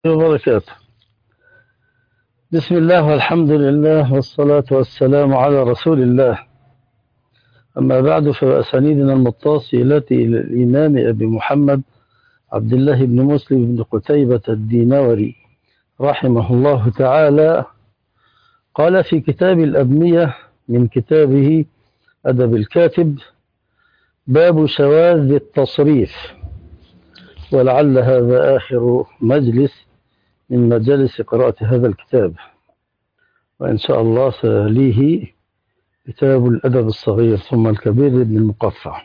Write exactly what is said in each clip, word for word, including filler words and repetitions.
وبركاته. بسم الله والحمد لله والصلاة والسلام على رسول الله. أما بعد، فأسانيدنا المتصلة إلى الإمام أبي محمد عبد الله بن مسلم بن قتيبة الدينوري رحمه الله تعالى قال في كتاب الأبنية من كتابه أدب الكاتب: باب شواذ التصريف. ولعل هذا آخر مجلس من مجالس قراءة هذا الكتاب، وإن شاء الله سيليه كتاب الأدب الصغير ثم الكبير لابن المقفع.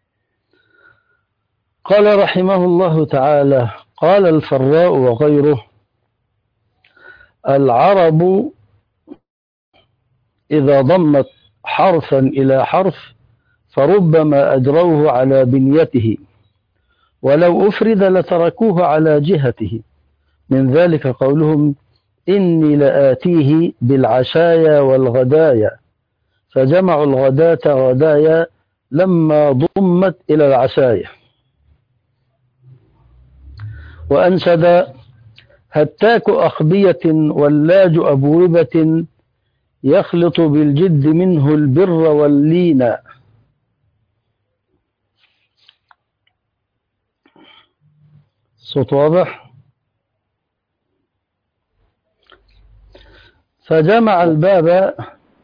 قال رحمه الله تعالى: قال الفراء وغيره: العرب إذا ضمت حرفا إلى حرف فربما أجروه على بنيته، ولو أفرد لتركوه على جهته. من ذلك قولهم: إني لآتيه بالعشايا والغدايا، فجمعوا الغداة غدايا لما ضمت إلى العشايا. وأنشد: هتاك أخبية ولاج أبوبة، يخلط بالجد منه البر واللين. صوت واضح؟ فجمع الباب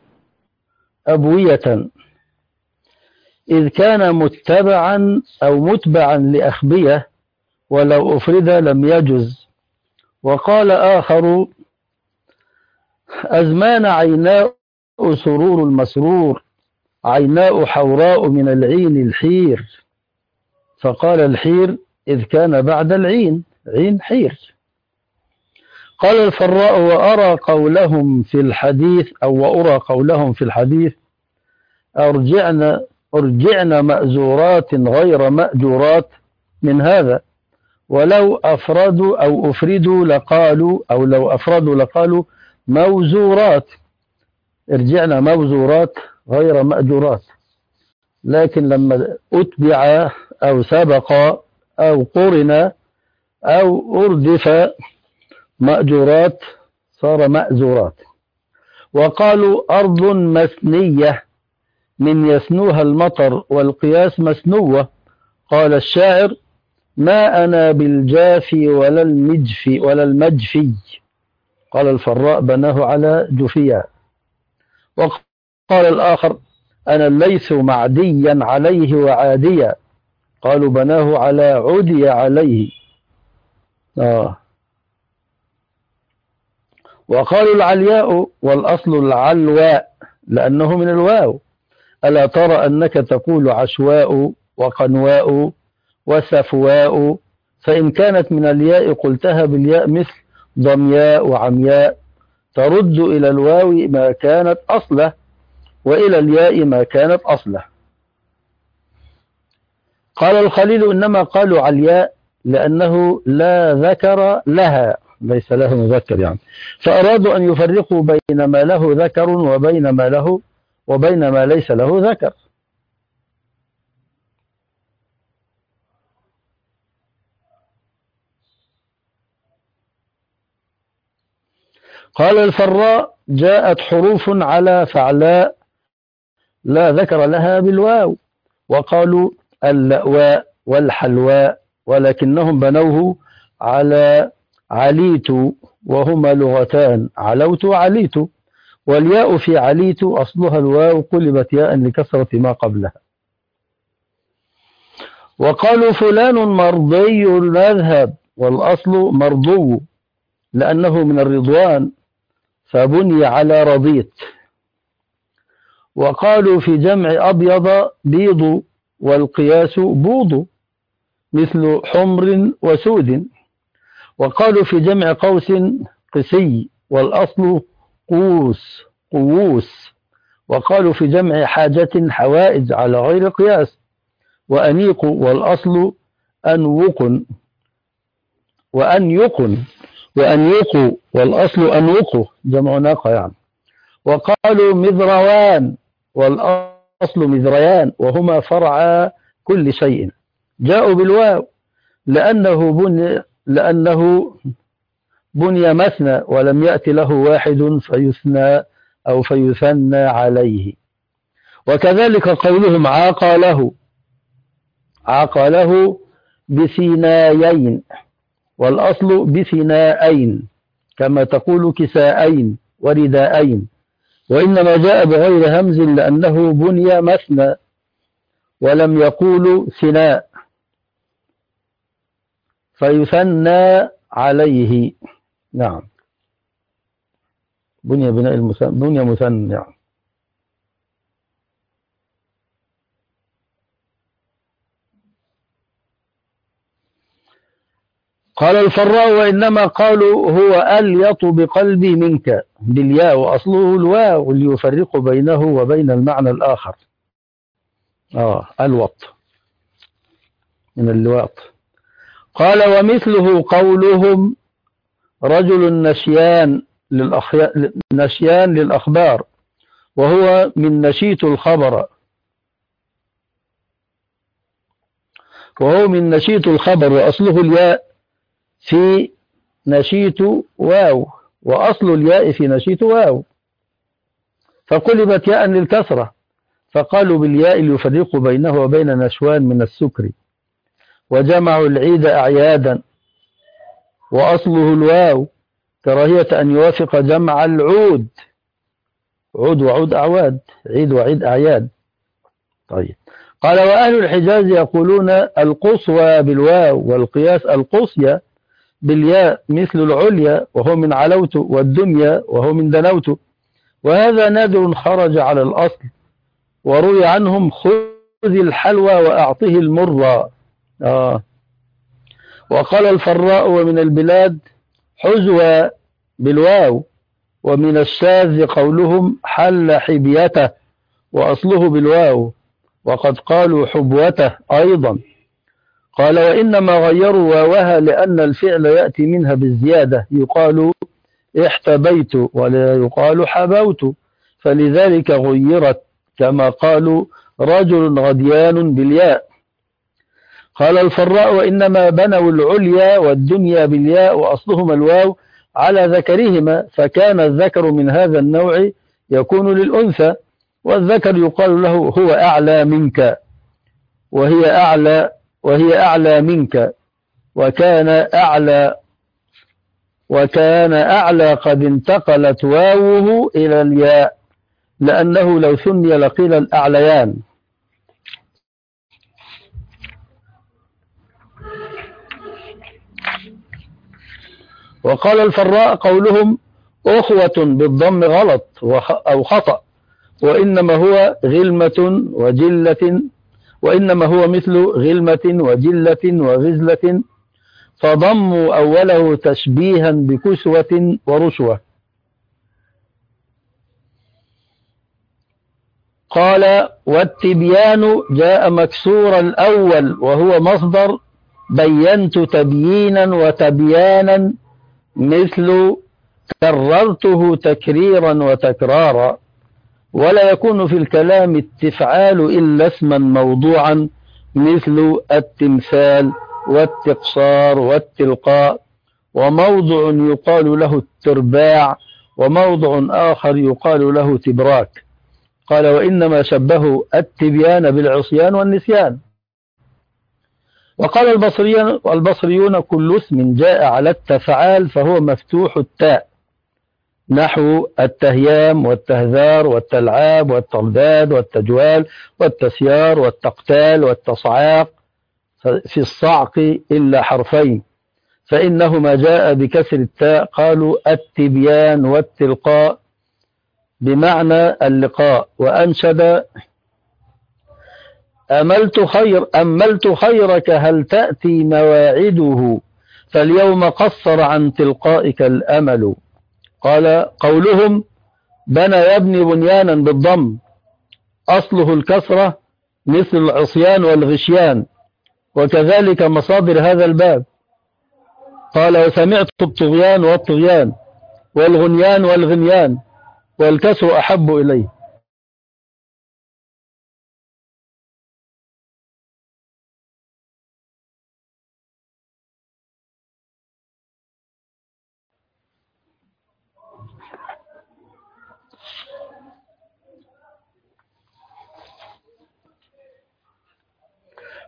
أبوية إذ كان متبعا أو متبعا لأخبية، ولو أفرد لم يجز. وقال آخر: أزمان عيناء سرور المسرور، عيناء حوراء من العين الحير. فقال الحير إذ كان بعد العين، عين حير. قال الفراء: وأرى قولهم في الحديث أو وأرى قولهم في الحديث أرجعنا أرجعنا مأزورات غير مأجورات من هذا، ولو أفردوا أو أفردوا لقالوا أو لو أفردوا لقالوا موزورات، ارجعنا موزورات غير مأجورات. لكن لما أتبع أو سبق أو قرن أو أردف مأجورات صار مأزورات. وقالوا أرض مسنية من يسنوها المطر، والقياس مسنوة. قال الشاعر: ما أنا بالجافي ولا المجفي ولا المجفي. قال الفراء: بناه على جفيا. وقال الآخر: أنا الليث معديا عليه وعاديا. قالوا: بناه على عدي عليه. آه. وقالوا العلياء والأصل العلواء لأنه من الواو. ألا ترى أنك تقول عشواء وقنواء وسفواء، فإن كانت من الياء قلتها بالياء مثل ضمياء وعمياء، ترد إلى الواو ما كانت أصله، وإلى الياء ما كانت أصله. قال الخليل: إنما قالوا علياء لأنه لا ذكر لها، ليس له مذكر يعني، فأرادوا أن يفرقوا بين ما له ذكر وبين ما له وبين ما ليس له ذكر. قال الفراء: جاءت حروف على فعلاء لا ذكر لها بالواو. وقالوا اللأواء والحلواء، ولكنهم بنوه على عليت، وهما لغتان: علوت وعليت. والياء في عليت أصلها الواو قلبت ياء لكثرة ما قبلها. وقالوا فلان مرضي المذهب، والأصل مرضو لأنه من الرضوان، فبني على رضيت. وقالوا في جمع أبيض بيض، والقياس بوض مثل حمر وسود. وقالوا في جمع قوس قسي، والأصل قوس قووس. وقالوا في جمع حاجة حوائج على غير قياس. وأنيق، والأصل أنوق وأنيق وأنيق، والأصل أنوق جمع ناقة يعني. وقالوا مذروان، والأصل مذريان، وهما فرع كل شيء. جاءوا بالواو لأنه بني لأنه بني مثنى ولم يأت له واحد فيثنى أو فيثنى عليه. وكذلك قولهم عاقله، عاقله بثنايين، والأصل بثناءين كما تقول كساءين ورداءين، وإنما جاء بغير همز لأنه بني مثنى ولم يقول ثناء فيثنى عليه. نعم، بني بناء المثنى، بني مثنى. نعم. قال الفراء وإنما قالوا هو أليط بقلبي منك بالياء، وأصله الواو ليفرق بينه وبين المعنى الآخر. آه الوط من اللواط. قال ومثله قولهم رجل نشيان للأخي... نشيان للأخبار، وهو من نشيط الخبر، وهو من نشيط الخبر، وأصله الياء في نشيط واو، وأصل الياء في نشيط واو، فقلبت ياء للكسرة، فقالوا بالياء ليفرق بينه وبين نشوان من السكر، وجمعوا العيد أعيادا، وأصله الواو كراهية أن يوافق جمع العود، عود وعود أعواد، عيد وعيد أعياد. طيب. قال وأهل الحجاز يقولون القصوى بالواو، والقياس القصية بالياء، مثل العليا وهو من علوت، والدنيا وهو من دنوت، وهذا نادر خرج على الأصل، وروي عنهم خذ الحلوى وأعطه المرة. آه. وقال الفراء ومن البلاد حزوى بالواو، ومن الشاذ قولهم حل حبيته، وأصله بالواو، وقد قالوا حبوته أيضا. قال وإنما غيروا واوها لأن الفعل يأتي منها بالزيادة، يقال احتبيت ولا يقال حبوت، فلذلك غيرت، كما قالوا رجل غديان بالياء. قال الفراء وإنما بنوا العليا والدنيا بالياء، وأصلهما الواو على ذكرهما، فكان الذكر من هذا النوع يكون للأنثى، والذكر يقال له هو أعلى منك، وهي أعلى وهي أعلى منك، وكان أعلى وكان أعلى قد انتقلت واوه إلى الياء، لأنه لو ثني لقيل الأعليان. وقال الفراء قولهم أخوة بالضم غلط أو خطأ، وإنما هو غلمة وجلة، وإنما هو مثل غلمة وجلة وغزلة، فضموا أوله تشبيها بكسوة ورشوة. قال والتبيان جاء مكسور الأول، وهو مصدر بينت تبيينا وتبيانا، مثل كررته تكريرا وتكرارا، ولا يكون في الكلام التفعال إلا اسما موضوعا، مثل التمثال والتقصار والتلقاء، وموضع يقال له الترباع، وموضع آخر يقال له تبراك. قال وإنما شبهوا التبيان بالعصيان والنسيان. وقال البصريون, البصريون كل اسم جاء على التفعال فهو مفتوح التاء، نحو التهيام والتهذار والتلعاب والترداد والتجوال والتسيار والتقتال والتصعاق في الصعق إلا حرفين، فإنهما جاء بكسر التاء، قالوا التبيان والتلقاء بمعنى اللقاء. وأنشد أملت خير أملت خيرك هل تأتي مواعده، فاليوم قصر عن تلقائك الأمل. قال قولهم بنى يبني بنيانا بالضم، أصله الكسرة، مثل العصيان والغشيان، وكذلك مصادر هذا الباب. قال وسمعت الطغيان والطغيان والغنيان والغنيان، والكسر أحب إليه.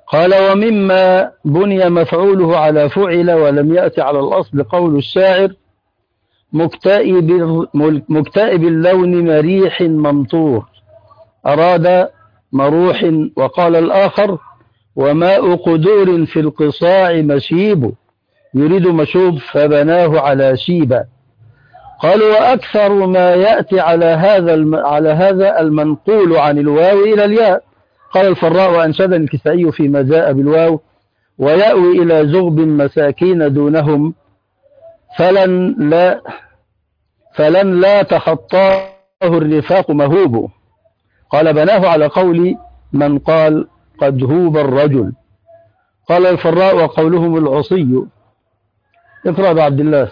قال ومما بني مفعوله على فعل ولم يأتي على الأصل قول الشاعر مكتئب, مكتئب اللون مريح ممطور أراد مروح. وقال الآخر وماء قدور في القصاع مشيب يريد مشوب فبناه على شيبة. قال وأكثر ما يأتي على هذا على هذا المنقول عن الواو إلى الياء. قال الفراء وأنشدني الكسائي فيما جاء بالواو ويأوي إلى زغب مساكين دونهم فلن لا فلن لا تخطاه الرفاق مهوب. قال بناه على قول من قال قد هوب الرجل. قال الفراء وقولهم العصي. اقرأ بعبد الله.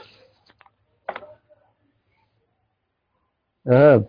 إيهاب.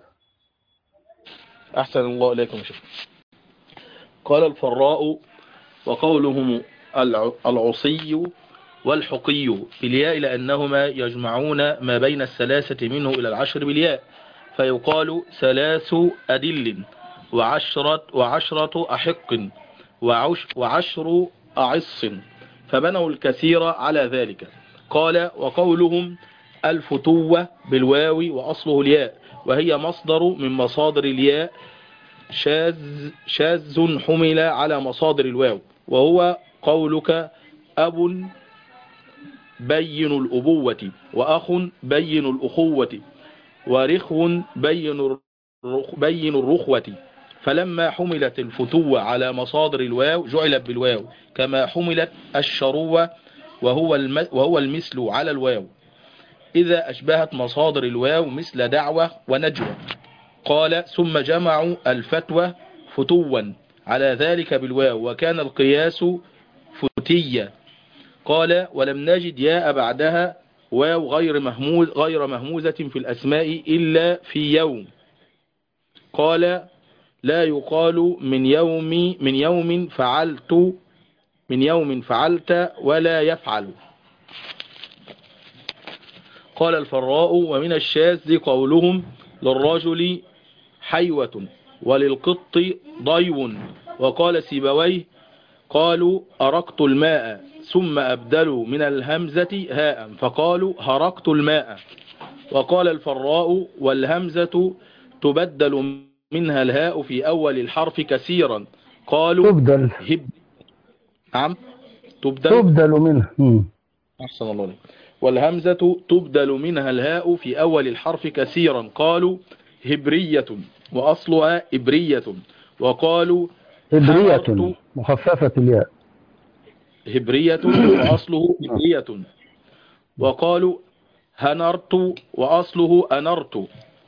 أحسن الله إليكم شيخ. قال الفراء وقولهم العصي والحقي بالياء لأنهما يجمعون ما بين الثلاثة منه إلى العشر بالياء فيقال ثلاث أدل وعشرة, وعشرة أحق وعش وعشر أعص فبنوا الكثير على ذلك. قال وقولهم الفتوة بالواو وأصله الياء وهي مصدر من مصادر الياء شاذ, شاذ حمل على مصادر الواو وهو قولك أب بين الأبوة وأخ بين الأخوة ورخو بين بين الرخوة. فلما حملت الفتوة على مصادر الواو جعلت بالواو كما حملت الشروة وهو الم وهو المثل على الواو إذا أشبهت مصادر الواو مثل دعوة ونجوة. قال ثم جمعوا الفتوى فتوا على ذلك بالواو وكان القياس فتية. قال ولم نجد ياء بعدها واو غير مهموز غير مهموزة في الأسماء إلا في يوم. قال لا يقال من يوم من يوم فعلت من يوم فعلت ولا يفعل. قال الفراء ومن الشاذ قولهم للرجل حيوة وللقط ضيو. وقال سيبويه قالوا أرقت الماء ثم أبدلوا من الهمزة هاء فقالوا هرقت الماء. وقال الفراء والهمزة تبدل منها الهاء في أول الحرف كثيرا قالوا تبدل هب نعم تبدل تبدل منها أحسن الله عليك. والهمزة تبدل منها الهاء في أول الحرف كثيرا قالوا هبرية وأصلها إبرية. وقالوا هبرية مخففة الياء هبرية وأصله هبرية. وقالوا هنرت وأصله أنرت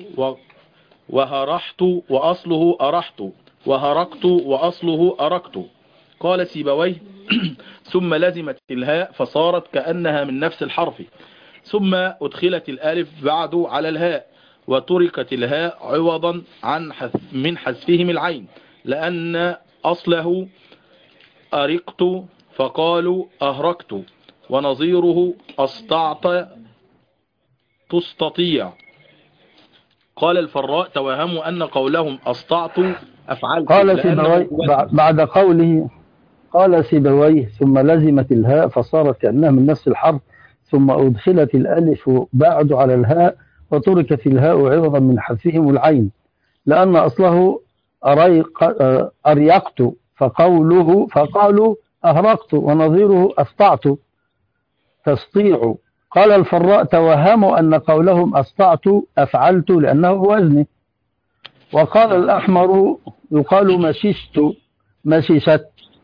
وهرحت وأصله أرحت وهرقت وأصله أرقت. قال سيبويه ثم لزمت الهاء فصارت كأنها من نفس الحرف ثم أدخلت الألف بعد على الهاء وتركت الهاء عوضا عن حذف من حذفهم العين لأن أصله أرقت فقالوا أهرقت ونظيره أستطعت تستطيع. قال الفراء توهموا أن قولهم أستطعت أفعلت. قال سيبويه بعد قوله قال سيبويه ثم لزمت الهاء فصارت كأنها من نفس الحرف ثم أدخلت الألف بعد على الهاء وتركت الهاء عوضا من حذفهم العين لأن أصله أريق أريقت فقوله فقالوا أهرقت ونظيره أسطعت تسطيع. قال الفراء توهموا أن قولهم أسطعت أفعلت لأنه بوزنه. وقال الأحمر يقال مششت مششت.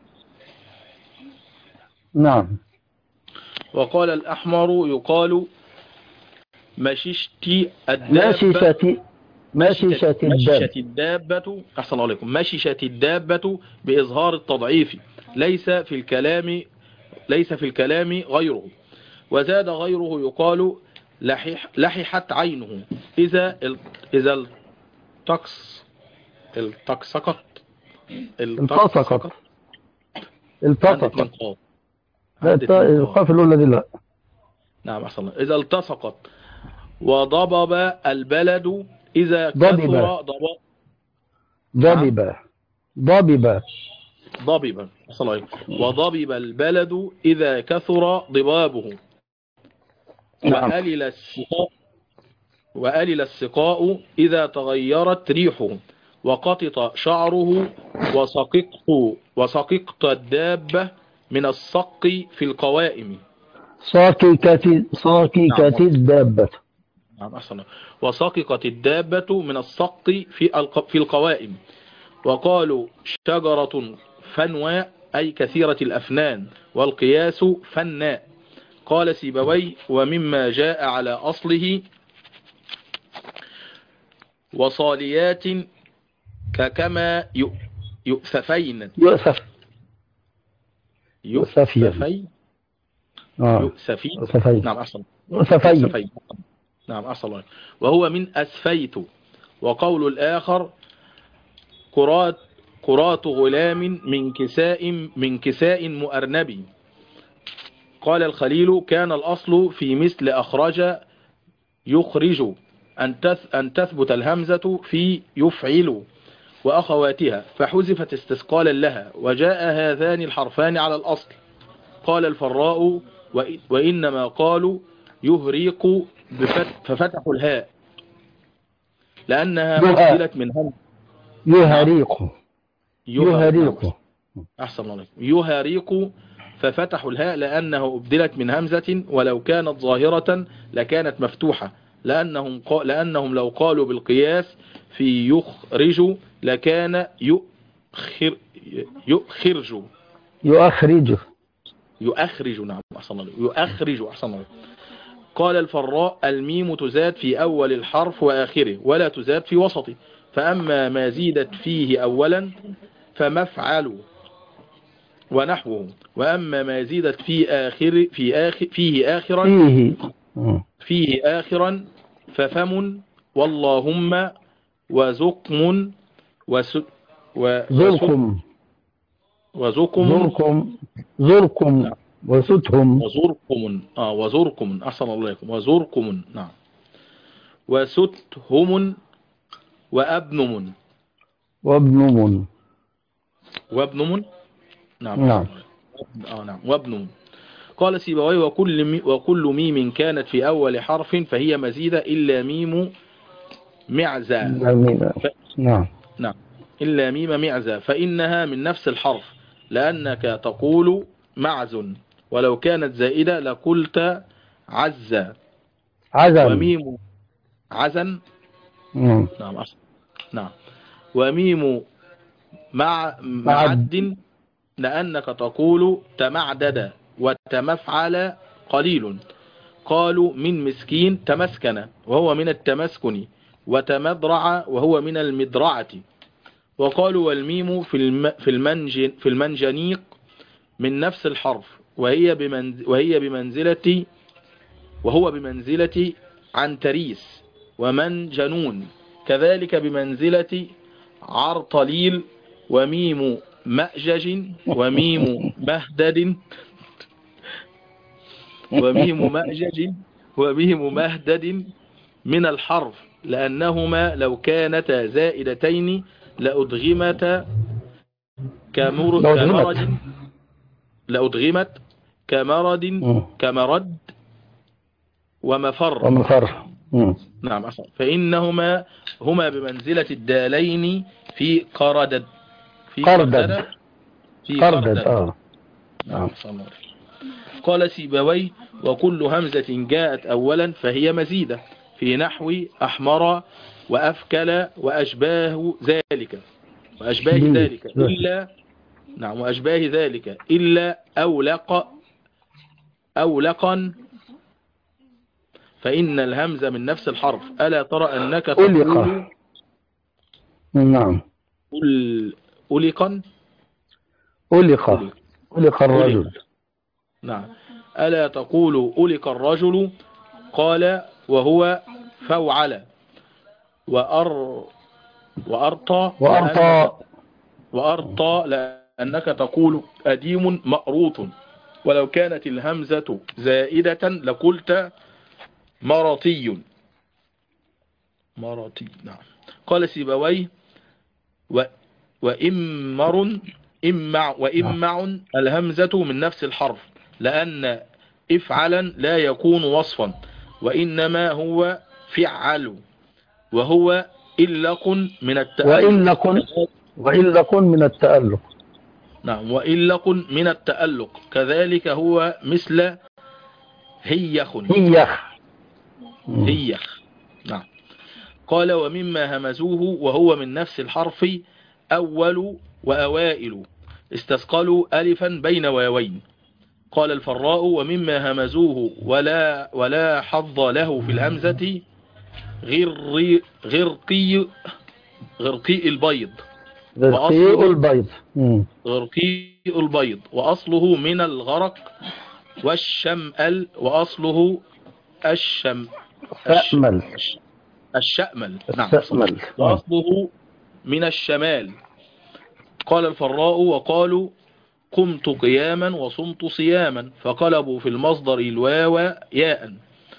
نعم. وقال الأحمر يقال مششت الدابة مششت مششت الدابة أحسن الله عليكم مششت الدابة بإظهار التضعيف ليس في الكلام ليس في الكلام غيره. وزاد غيره يقال لحح لححت عينه إذا إذا التقص التقسقت التصقت التصقت لا القاف الأولى دي لا. نعم أحسن الله. إذا التصقت وضبب البلد إذا كثر ضبب ضبب ضبب ضبب صلاة وضبب البلد إذا كثر ضبابه نعم. وألل السقاء وألل السقاء إذا تغيرت ريحه وقطط شعره وسققت وسققت الدابة من الصق في القوائم. صاككة صاككة نعم الدابة. نعم أحسن. وسققت الدابة من الصق في الق- في القوائم. وقالوا شجرة فنواء أي كثيرة الأفنان والقياس فناء. قال سيبوي ومما جاء على أصله وصاليات ككما يؤ- يؤسفين يؤسف يؤسفين يؤسفين آه. يؤسفين يؤسفين نعم أحسن يؤسفين يؤسفين نعم أحسن. وهو من أسفيت. وقول الآخر قرات قرات غلام من كساء من كساء مؤرنب. قال الخليل كان الأصل في مثل أخرج يخرج أن تث أن تثبت الهمزة في يفعل وأخواتها فحذفت استثقالا لها وجاء هذان الحرفان على الأصل. قال الفراء وإ- وإنما قالوا يهريق بفت ففتحوا الهاء لأنها يها- أبدلت من هم. يهريق يها- نعم. يهريق أحسن الله عليك. يهريق ففتحوا الهاء لأنه أبدلت من همزة ولو كانت ظاهرة لكانت مفتوحة لأنهم, قا... لأنهم لو قالوا بالقياس في يخرج لكان يؤخر يؤخرج يؤخرج يؤخرج نعم أحسن الله يؤخرج أحسن الله. قال الفراء الميم تزاد في أول الحرف وآخره ولا تزاد في وسطه فأما ما زيدت فيه أولا فمفعل ونحوه وأما ما زيدت في آخر في آخر فيه آخرا فيه مم. فيه آخرا ففم واللهم وزكم وس و- وسك زركم وزكم زركم زركم نعم. وستهم وزركم آه وزركم أحسن الله عليكم وزركم نعم وستهم وأبنم وابنم وابنم نعم نعم. آه نعم وابنم. قال سيبويه وكل مي وكل ميم كانت في أول حرف فهي مزيدة إلا ميم معزى جميل. ف... نعم نعم إلا ميم معزى فإنها من نفس الحرف لأنك تقول معز ولو كانت زائدة لقلت عزى عزم وميم عزن مم. نعم أصلا نعم وميم مع معد لأنك تقول تمعدد وتمفعل قليل. قالوا من مسكين تمسكن وهو من التمسكن وتمضرع وهو من المدرعة. وقالوا والميم في الم في المنج في المنجنيق من نفس الحرف وهي بمنز وهي بمنزلة وهو بمنزلة عنتريس ومنجنون كذلك بمنزلة عرطليل وميم مأجج وميم مهدد وميم مأجج وميم مهدد من الحرف لأنهما لو كانتا زائدتين لأدغمتا كمر كمرد لأدغمت كمرد مم. كمرد ومفر ومفر مم. نعم أصلا فإنهما هما بمنزلة الدالين في قردد في قردد في قردد قردد آه. نعم أصلا. قال سيبوي وكل همزة جاءت أولا فهي مزيدة في نحو أحمر وأفكل وأشباه ذلك وأشباه شبيه. ذلك إلا نعم وأشباه ذلك إلا أولق أولقا فإن الهمزة من نفس الحرف ألا ترى أنك تقول ألق نعم أل ألقا ألق ألق ألق الرجل نعم ألا تقول ألق الرجل قال وهو فوعل وأر وأرطى وأرطى وأرطى لأنك تقول أديم مأروط ولو كانت الهمزة زائدة لقلت مرطي مرطي نعم. قال سيبويه و وإمر إمع وإمع الهمزة من نفس الحرف، لأن افعلا لا يكون وصفا، وإنما هو فعل، وهو إلق من التألق. وإلق وإلق من التألق. نعم، وإلق من التألق كذلك هو مثل هيخ. هيخ. هيخ. نعم. قال ومما همزوه وهو من نفس الحرف أول وأوائل استثقلوا ألفا بين واوين. قال الفراء ومما همزوه ولا ولا حظ له في الهمزة غرقي غرقي غرقي البيض. غرقي البيض. غرقي البيض وأصله من الغرق والشمأل، وأصله الشم الشمل الشأمل. نعم. الشأمل. وأصله من الشمال. قال الفراء وقالوا قمت قياما وصمت صياما، فقلبوا في المصدر الواو ياء.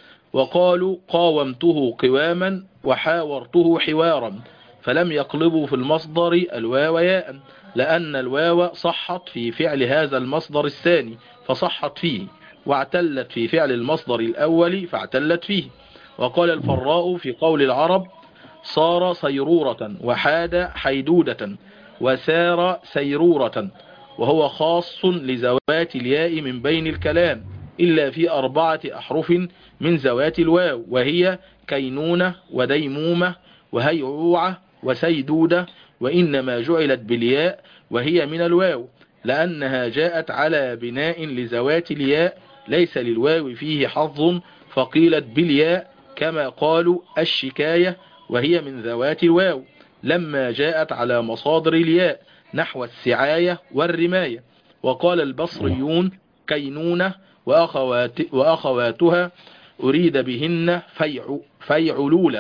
وقالوا قاومته قواما وحاورته حوارا، فلم يقلبوا في المصدر الواو ياء، لأن الواو صحت في فعل هذا المصدر الثاني فصحت فيه، واعتلت في فعل المصدر الأول فاعتلت فيه. وقال الفراء في قول العرب صار سيرورة وحاد حيدودة وسار سيرورة، وهو خاص لزوات الياء من بين الكلام إلا في أربعة أحرف من زوات الواو، وهي كينونة وديمومة وهيعوعة وسيدودة، وإنما جعلت بالياء وهي من الواو لأنها جاءت على بناء لزوات الياء ليس للواو فيه حظ، فقيلت بالياء كما قالوا الشكاية وهي من ذوات الواو لما جاءت على مصادر الياء نحو السعاية والرماية. وقال البصريون كينونة وأخوات وأخواتها أريد بهن فيع فيعلولة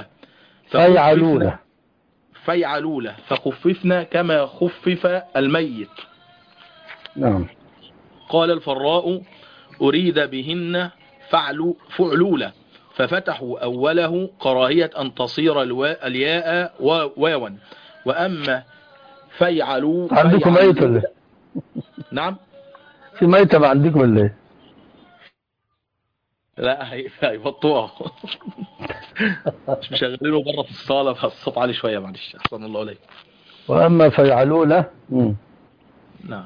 فيعلولة فيعلولة فخففنا كما خفف الميت. نعم. قال الفراء أريد بهن فعل فعلولة، ففتحوا أوله كراهية أن تصير الياء واوا. وأما فيعلوا عندكم ميت ولا؟ نعم في ميتة ما عندكم ولا؟ لا هيبطوها مش مشغلينه بره في الصالة فالصوت عالي شوية معلش أحسن الله عليك. وأما فيعلون. نعم.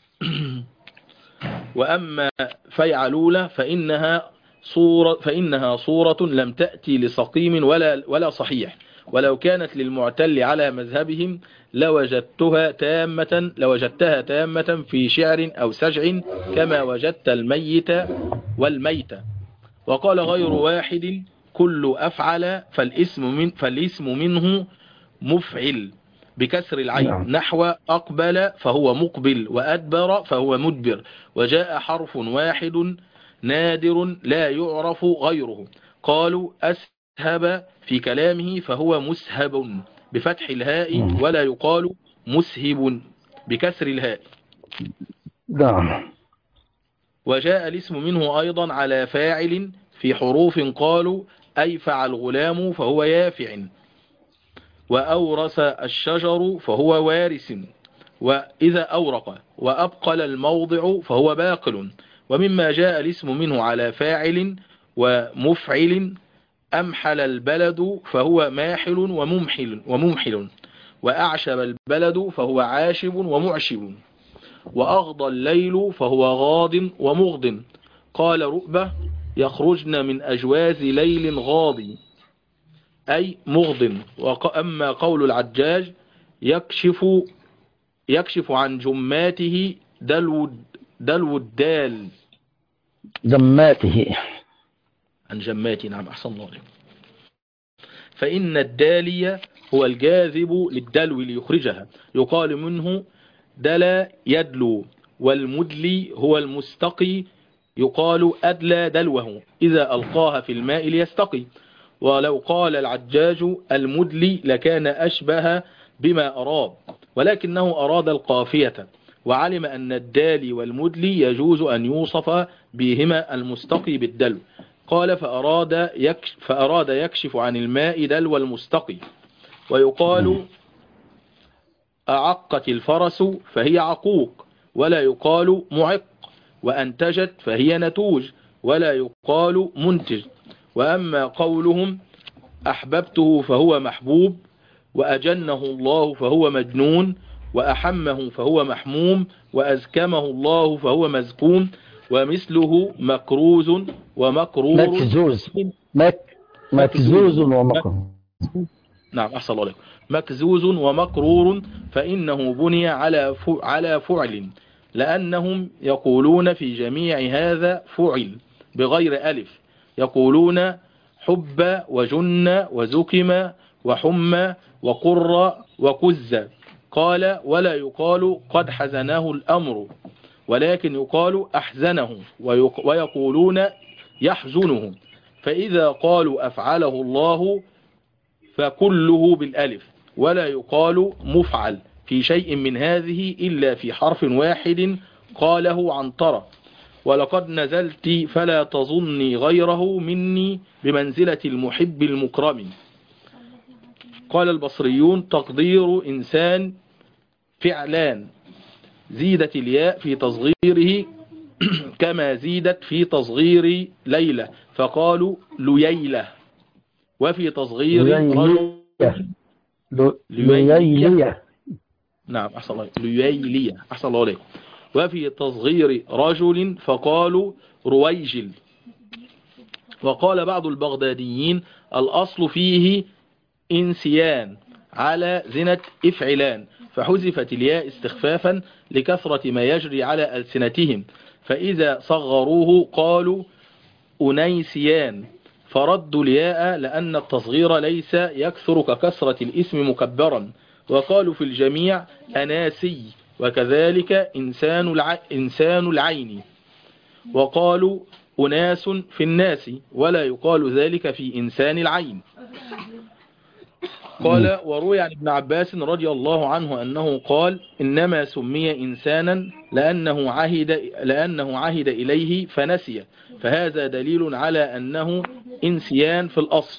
وأما فيعلون فإنها صورة فإنها صورة لم تأتي لسقيم ولا ولا صحيح، ولو كانت للمعتل على مذهبهم لوجدتها تامة لوجدتها تامة في شعر أو سجع كما وجدت الميت والميت. وقال غير واحد كل أفعل فالاسم من فالاسم منه مفعل بكسر العين، نحو أقبل فهو مقبل وأدبر فهو مدبر، وجاء حرف واحد نادر لا يعرف غيره. قالوا أسهب في كلامه فهو مسهب بفتح الهاء ولا يقال مسهب بكسر الهاء. نعم. وجاء الاسم منه أيضا على فاعل في حروف قالوا أيفع الغلام فهو يافع، وأورث الشجر فهو وارث، وإذا أورق وأبقل الموضع فهو باقل. ومما جاء الاسم منه على فاعل ومفعل أمحل البلد فهو ماحل وممحل, وممحل وأعشب البلد فهو عاشب ومعشب، وأغضى الليل فهو غاض ومغض. قال رؤبة يخرجن من أجواز ليل غاضي أي مغض. وأما قول العجاج يكشف يكشف عن جماته دلو دلو الدال جماته عن جماته. نعم أحسن الله عليكم. فإن الدالية هو الجاذب للدلو ليخرجها، يقال منه دلا يدلو، والمدلي هو المستقي يقال أدلى دلوه إذا ألقاها في الماء ليستقي. ولو قال العجاج المدلي لكان أشبه بما أراد، ولكنه أراد القافية، وعلم أن الدالي والمدلي يجوز أن يوصف بهما المستقي بالدلو. قال فأراد يكشف, فأراد يكشف عن الماء دلو المستقي. ويقال أعقت الفرس فهي عقوق ولا يقال معق، وأنتجت فهي نتوج ولا يقال منتج. وأما قولهم أحببته فهو محبوب، وأجنه الله فهو مجنون، وأحمه فهو محموم، وأزكمه الله فهو مزكوم، ومثله مكروز ومكرور. مكزوز مك مكزوز ومكروز. نعم أحسن الله عليكم. مكزوز ومكرور فإنه بني على على فعل، لأنهم يقولون في جميع هذا فعل بغير ألف، يقولون حب وجن وزكم وحم وقر وكز. قال ولا يقال قد حزنه الأمر، ولكن يقال أحزنه، ويقولون يحزنه. فإذا قالوا أفعله الله فكله بالألف، ولا يقال مفعل في شيء من هذه إلا في حرف واحد قاله عنترة. ولقد نزلت فلا تظني غيره مني بمنزلة المحب المكرم. قال البصريون تقدير إنسان فعلان، زيدت الياء في تصغيره كما زيدت في تصغير ليلة فقالوا ليلة، وفي تصغير رجل ليلية. نعم أحسن الله ليلية أحسن الله عليك. وفي تصغير رجل فقالوا رويجل. وقال بعض البغداديين الأصل فيه إنسيان على زنة إفعلان، فحذفت الياء استخفافا لكثرة ما يجري على ألسنتهم، فإذا صغروه قالوا أنيسيان، فردوا الياء لأن التصغير ليس يكثر ككثرة الاسم مكبرا. وقالوا في الجميع أناسي، وكذلك إنسان, الع... إنسان العين. وقالوا أناس في الناس، ولا يقال ذلك في إنسان العين. قال وروي عن ابن عباس رضي الله عنه أنه قال إنما سمي إنسانا لأنه عهد, لأنه عهد إليه فنسي، فهذا دليل على أنه إنسيان في الأصل.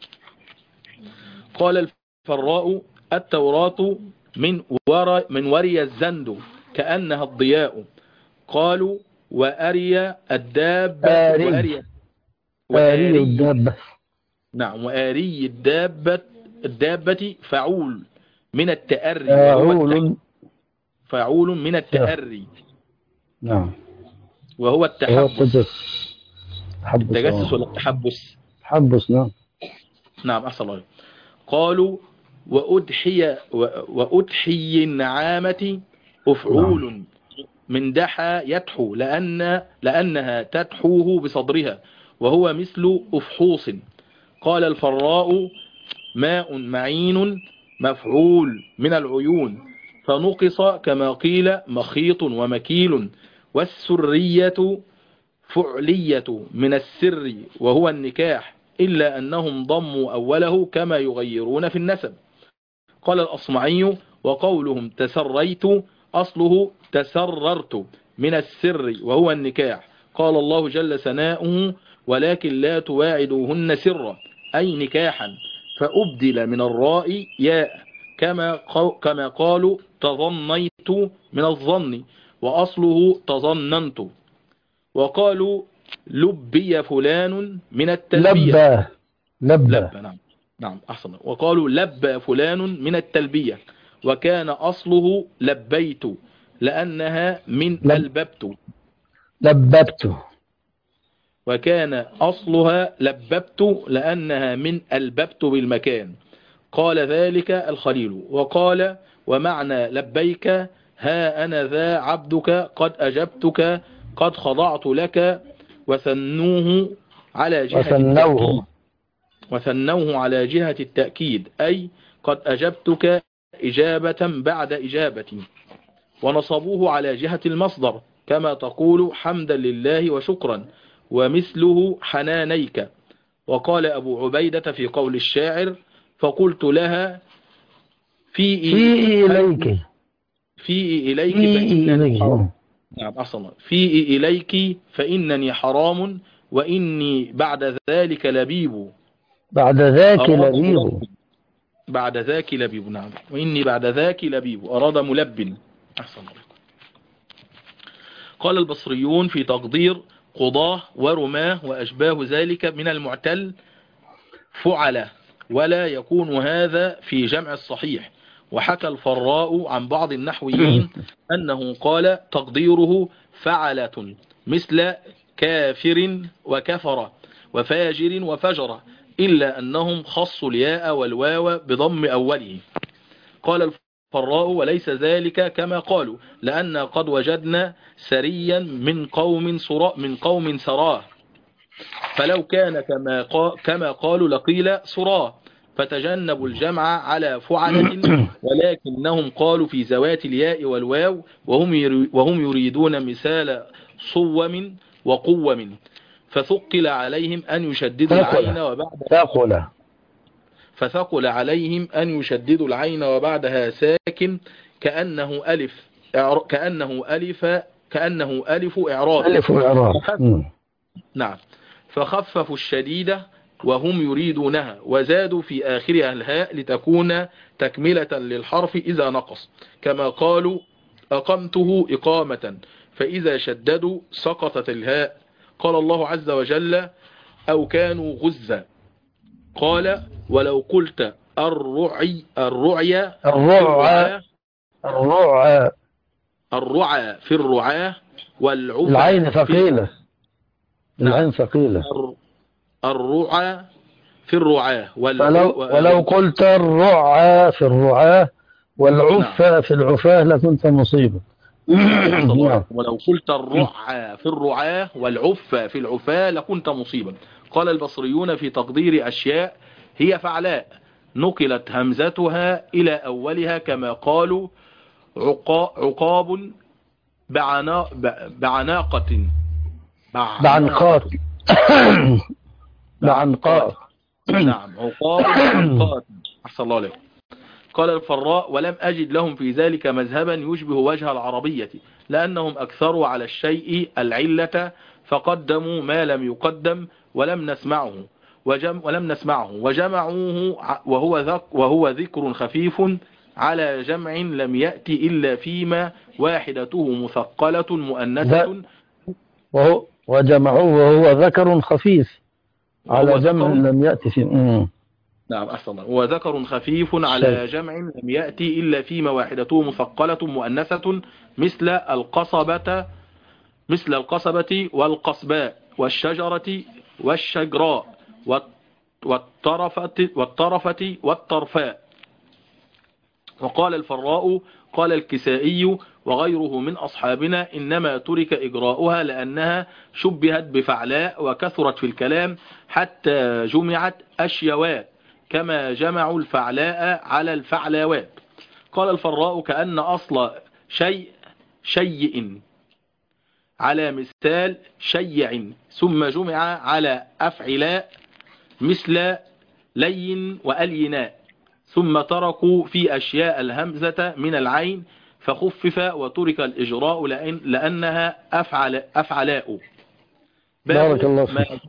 قال الفراء التوراة من, ور من وري الزند كأنها الضياء. قالوا وأري الدابة وأري, وأري الدابة نعم وأري الدابة الدابة فعول من التأري، فعول فعول من التأري. نعم وهو التحبس. التحبس التجسس ولا التحبس؟ تحبس. نعم نعم أحسن الله. قالوا وأدحي وأدحي النعامة أفعول نعم. من دحى يدحو لأن لأنها تدحوه بصدرها، وهو مثل أفحوص. قال الفراء ماء معين مفعول من العيون، فنقص كما قيل مخيط ومكيل. والسرية فعلية من السر وهو النكاح، إلا أنهم ضموا أوله كما يغيرون في النسب. قال الأصمعي وقولهم تسريت أصله تسررت من السر وهو النكاح. قال الله جل ثناؤه ولكن لا تواعدوهن سرا أي نكاحا، فأبدل من الراء ياء كما كما قالوا تظنيت من الظن وأصله تظننت. وقالوا لبي فلان من التلبية. لبى لبى نعم نعم أحسن. وقالوا لبى فلان من التلبية، وكان أصله لبيت لأنها من لب... ألببت لببت وكان أصلها لببت لأنها من ألببت بالمكان. قال ذلك الخليل. وقال ومعنى لبيك ها أنا ذا عبدك قد أجبتك قد خضعت لك. وثنوه على جهة التأكيد وثنوه على جهة التأكيد أي قد أجبتك إجابة بعد إجابة. ونصبوه على جهة المصدر كما تقول حمدا لله وشكرا، ومثله حنانيك. وقال أبو عبيدة في قول الشاعر فقلت لها في إليك في إليك فإنني حرام. نعم أصلا في إليك فإنني حرام وإني بعد ذلك لبيب. بعد ذاك لبيب. بعد ذاك لبيب. نعم، وإني بعد ذاك لبيب أراد ملب. أحسن الله. قال البصريون في تقدير قضاه ورماه وأشباه ذلك من المعتل فعل، ولا يكون هذا في جمع الصحيح. وحكى الفراء عن بعض النحويين أنه قال تقديره فعلة مثل كافر وكفر وفاجر وفجر، إلا أنهم خصوا الياء والواو بضم أوله. قال الفراء وليس ذلك كما قالوا، لأن قد وجدنا سريا من قوم سراء من قوم سراه، فلو كان كما كما قالوا لقيل سراه، فتجنبوا الجمع على فعلة، ولكنهم قالوا في ذوات الياء والواو، وهم وهم يريدون مثال صوم وقوم، فثقل عليهم أن يشددوا العين وبعد ثقل فثقل عليهم أن يشددوا العين وبعدها ساكن كأنه ألف كأنه ألف كأنه ألف إعراب ألف إعراب. نعم، فخففوا الشديدة وهم يريدونها، وزادوا في آخرها الهاء لتكون تكملة للحرف إذا نقص، كما قالوا أقمته إقامة، فإذا شددوا سقطت الهاء. قال الله عز وجل أو كانوا غزة. قال ولو قلت الرعي الرعي الرعى الرعى الرعى في الرعاه والعفا العين ثقيلة. العين ثقيلة. الرعى في الرعاه ولو, ولو قلت الرعى في الرعاه والعفا نعم. في العفاه لكنت مصيبة. ولو قلت الرعى في الرعاه والعفا في العفاه لكنت مصيبا. قال البصريون في تقدير أشياء هي فعلاء نقلت همزتها إلى أولها، كما قالوا عقاب بعنا بعناقة بعنقات بعنقات نعم، عقاب بعنقات. أحسن الله عليكم. قال الفراء ولم أجد لهم في ذلك مذهبا يشبه وجه العربية، لأنهم أكثروا على الشيء العلة فقدموا ما لم يقدم ولم نسمعه وجم ولم نسمعه وجمعوه وهو ذك وهو ذكر خفيف على جمع لم يأتي إلا فيما واحدته مثقلة مؤنثة، وهو وجمعوه وهو ذكر خفيف على جمع لم يأتي فيه. نعم أحسن الله. وذكر خفيف على جمع لم يأتي إلا فيما واحدته مثقلة مؤنثة مثل القصبة مثل القصبة والقصباء والشجرة والشجراء والطرفة والطرفة والطرفاء. وقال الفراء قال الكسائي وغيره من أصحابنا إنما ترك إجراؤها لأنها شبهت بفعلاء وكثرت في الكلام حتى جمعت أشيواء كما جمعوا الفعلاء على الفعلاوات. قال الفراء كأن أصل شيء شيء على مثال شيع ثم جمع على أفعلاء مثل لين وأليناء، ثم تركوا في أشياء الهمزة من العين فخفف وترك الإجراء لأن لأنها أفعل أفعلاء. بارك الله فيك.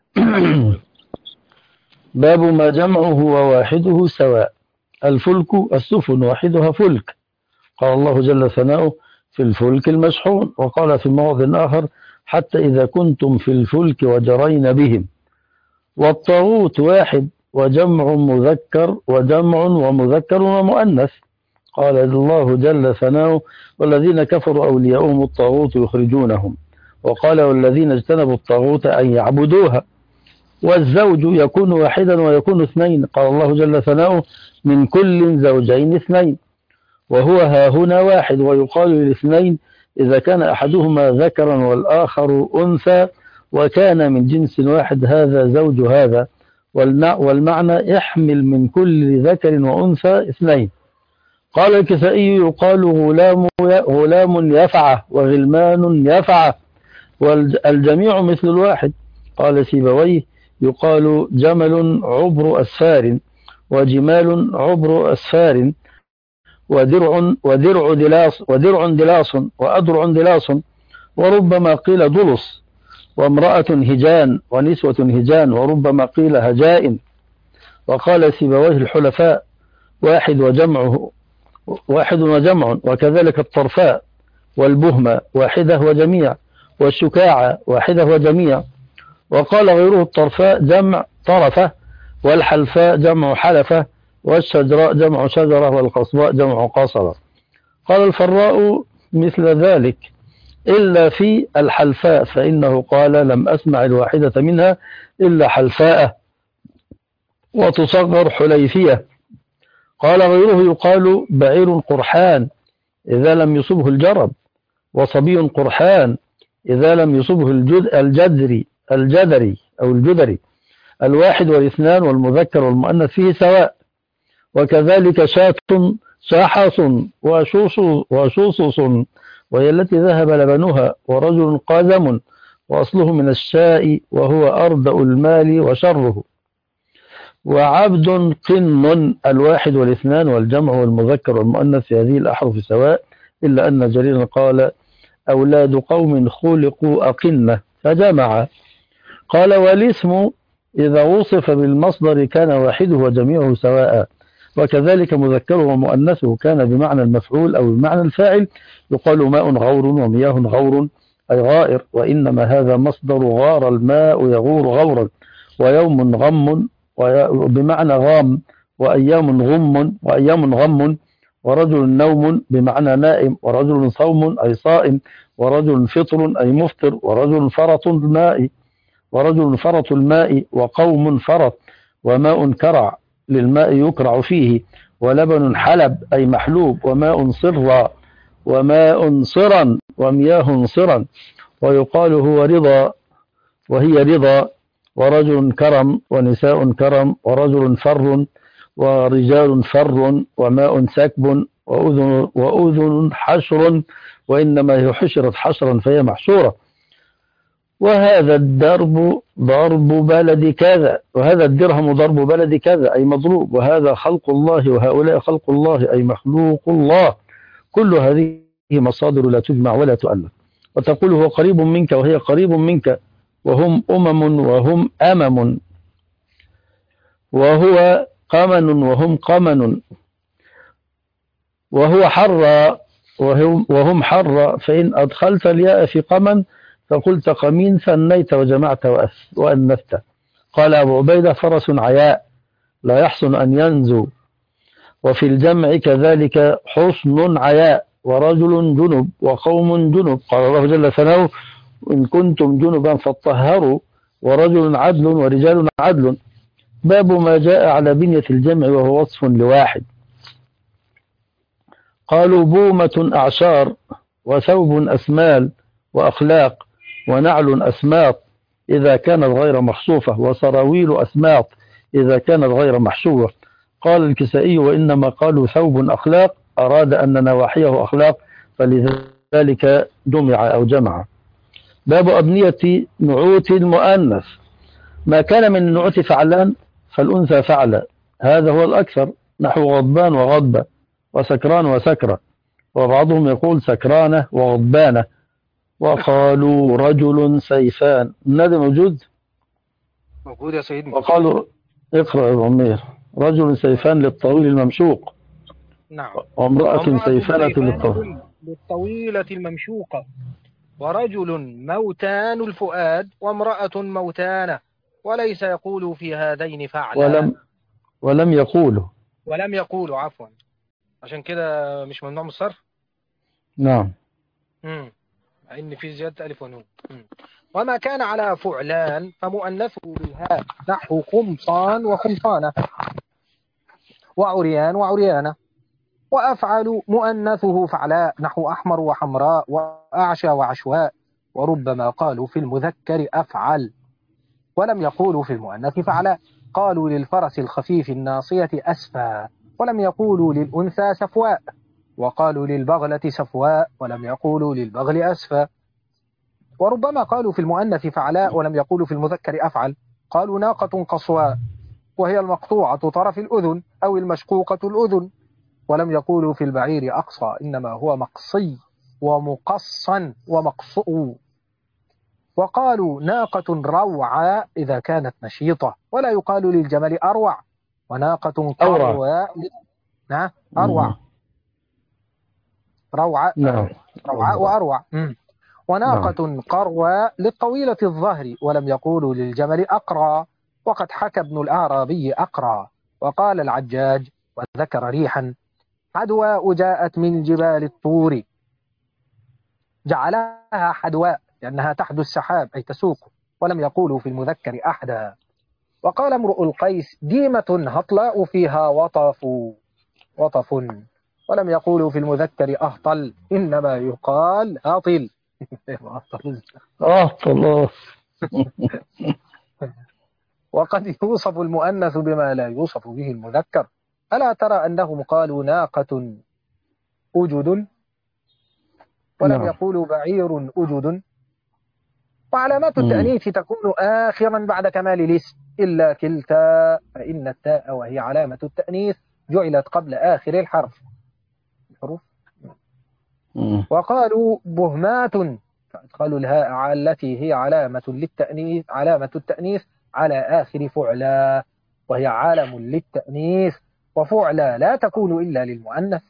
باب ما جمعه وواحده سواء. الفلك السفن واحدها فلك. قال الله جل ثناؤه في الفلك المشحون، وقال في موضع آخر حتى إذا كنتم في الفلك وجرين بهم. والطاغوت واحد وجمع مذكر وجمع ومذكر ومؤنث. قال الله جل ثناؤه والذين كفروا أولياؤهم الطاغوت يخرجونهم. وقال والذين اجتنبوا الطاغوت أن يعبدوها. والزوج يكون واحدا ويكون اثنين. قال الله جل ثناؤه من كل زوجين اثنين. وهو ها هنا واحد، ويقال للاثنين إذا كان أحدهما ذكرا والآخر أنثى وكان من جنس واحد، هذا زوج هذا. والمعنى يحمل من كل ذكر وأنثى اثنين. قال الكسائي يقال غلام غلام يفعى وغلمان يفعى والجميع مثل الواحد. قال سيبويه يقال جمل عبر أسفار وجمال عبر أسفار ودرع ودرع دلاص ودرع دلاص وأدرع دلاص، وربما قيل دلص، وامرأة هجان ونسوة هجان، وربما قيل هجائن. وقال سيبويه الحلفاء واحد وجمعه واحد وجمع، وكذلك الطرفاء والبهمة واحدة وجميع، والشكاعة واحدة وجميع. وقال غيره الطرفاء جمع طرفة، والحلفاء جمع حلفة، والشجراء جمع شجرة، والقصباء جمع قصبة. قال الفراء مثل ذلك إلا في الحلفاء، فإنه قال لم أسمع الواحدة منها إلا حلفاء، وتصغر حليفية. قال غيره يقال بعير قرحان إذا لم يصبه الجرب، وصبي قرحان إذا لم يصبه الجد الجدري الجدري أو الجدري. الواحد والاثنان والمذكر والمؤنث فيه سواء. وكذلك شاة شاحص وشوص وشوصص، وهي التي ذهب لبنها، ورجل قازم وأصله من الشاء وهو أردأ المال وشره. وعبد قن الواحد والاثنان والجمع والمذكر والمؤنث في هذه الأحرف سواء، إلا أن جريرا قال أولاد قوم خلقوا أقنة فجمع. قال والاسم إذا وصف بالمصدر كان واحده وجميعه سواء، وكذلك مذكره ومؤنثه كان بمعنى المفعول أو بمعنى الفاعل. يقال ماء غور ومياه غور أي غائر، وإنما هذا مصدر غار الماء يغور غورا. ويوم غم بمعنى غام، وأيام غم وأيام غم. ورجل نوم بمعنى نائم، ورجل صوم أي صائم، ورجل فطر أي مفطر، ورجل فرط الماء ورجل فرط الماء وقوم فرط. وماء كرع للماء يكرع فيه، ولبن حلب أي محلوب، وماء صرا وماء صرا ومياه صرا. ويقال هو رضا وهي رضا. ورجل كرم ونساء كرم، ورجل فر ورجال فر، وماء سكب، وأذن, وأذن حشر، وإنما هي حشرت حشرا فهي محشورة. وهذا الدرب ضرب بلد كذا، وهذا الدرهم ضرب بلد كذا أي مضروب، وهذا خلق الله، وهؤلاء خلق الله أي مخلوق الله. كل هذه مصادر لا تجمع ولا تؤلف. وتقول هو قريب منك وهي قريب منك، وهم أمم وهم أمم، وهو قمن وهم قمن، وهو حر وهم, وهم حر. فإن أدخلت الياء في قمن فقلت قمين ثنيت وجمعت وأنثت. قال أبو عبيدة فرس عياء لا يحسن أن ينزو. وفي الجمع كذلك حصن عياء، ورجل جنب وقوم جنب. قال الله جل ثناؤه إن كنتم جنبا فاطهروا، ورجل عدل ورجال عدل. باب ما جاء على بنية الجمع وهو وصف لواحد. قالوا بومة أعشار، وثوب أسمال، وأخلاق، ونعل أسماط إذا كانت غير مخصوفة، وسراويل أسماط إذا كانت غير محشوة. قال الكسائي وإنما قالوا ثوب أخلاق أراد أن نواحيه أخلاق، فلذلك جمع أو جمع. باب أبنية نعوت المؤنث. ما كان من النعوت فعلان فالأنثى فعل، هذا هو الأكثر، نحو غضبان وغضبة، وسكران وسكرة، وبعضهم يقول سكرانة وغضبانة. وقالوا رجل سيفان. النادي موجود؟ موجود يا سيدنا. وقالوا اقرأ يا عمير. رجل سيفان للطويل الممشوق. نعم. وامرأة سيفانة للطويل للطويلة الممشوقة. ورجل موتان الفؤاد، وامرأة موتانة، وليس يقول في هذين فعلا. ولم ولم يقولوا ولم يقولوا عفوا، عشان كده مش ممنوع من الصرف. نعم. امم إن في زيادة ألف ونون. وما كان على فعلان فمؤنثه بالهاء، نحو قمصان وقمصانة، وعريان وعريانة. وأفعل مؤنثه فعلاء، نحو أحمر وحمراء، وأعشى وعشواء. وربما قالوا في المذكر أفعل ولم يقولوا في المؤنث فعلاء. قالوا للفرس الخفيف الناصية أسفى ولم يقولوا للأنثى سفواء. وقالوا للبغلة سفواء ولم يقولوا للبغل أسفى. وربما قالوا في المؤنث فعلاء ولم يقولوا في المذكر أفعل. قالوا ناقة قصواء وهي المقطوعة طرف الأذن أو المشقوقة الأذن، ولم يقولوا في البعير أقصى، إنما هو مقصي ومقصا ومقصؤ. وقالوا ناقة روعاء إذا كانت نشيطة، ولا يقال للجمل أروع. وناقة قرواء نعم أروع، روعاء، نعم. روعاء وأروع. مم. وناقة نعم. قروى للطويلة الظهر ولم يقولوا للجمل أقرى، وقد حكى ابن الأعرابي أقرى. وقال العجاج وذكر ريحا حدواء جاءت من جبال الطور، جعلها حدواء لأنها تحدو السحاب أي تسوق، ولم يقولوا في المذكر أحدا. وقال امرؤ القيس ديمة هطلاء فيها وطف، وطف، ولم يقولوا في المذكر أهطل، إنما يقال هاطل. آه الله. وقد يوصف المؤنث بما لا يوصف به المذكر. ألا ترى أنهم قالوا ناقة أجد ولم نعم. يقولوا بعير أجد. وعلامات مم. التأنيث تكون آخرا بعد كمال الاسم إلا كلتا، فإن التاء وهي علامة التأنيث جعلت قبل آخر الحرف الحروف. مم. وقالوا بهمات، فأدخلوا الهاء التي هي علامة للتأنيث علامة التأنيث على آخر فعلا، وهي عالم للتأنيث، وفعلا لا تكون إلا للمؤنث.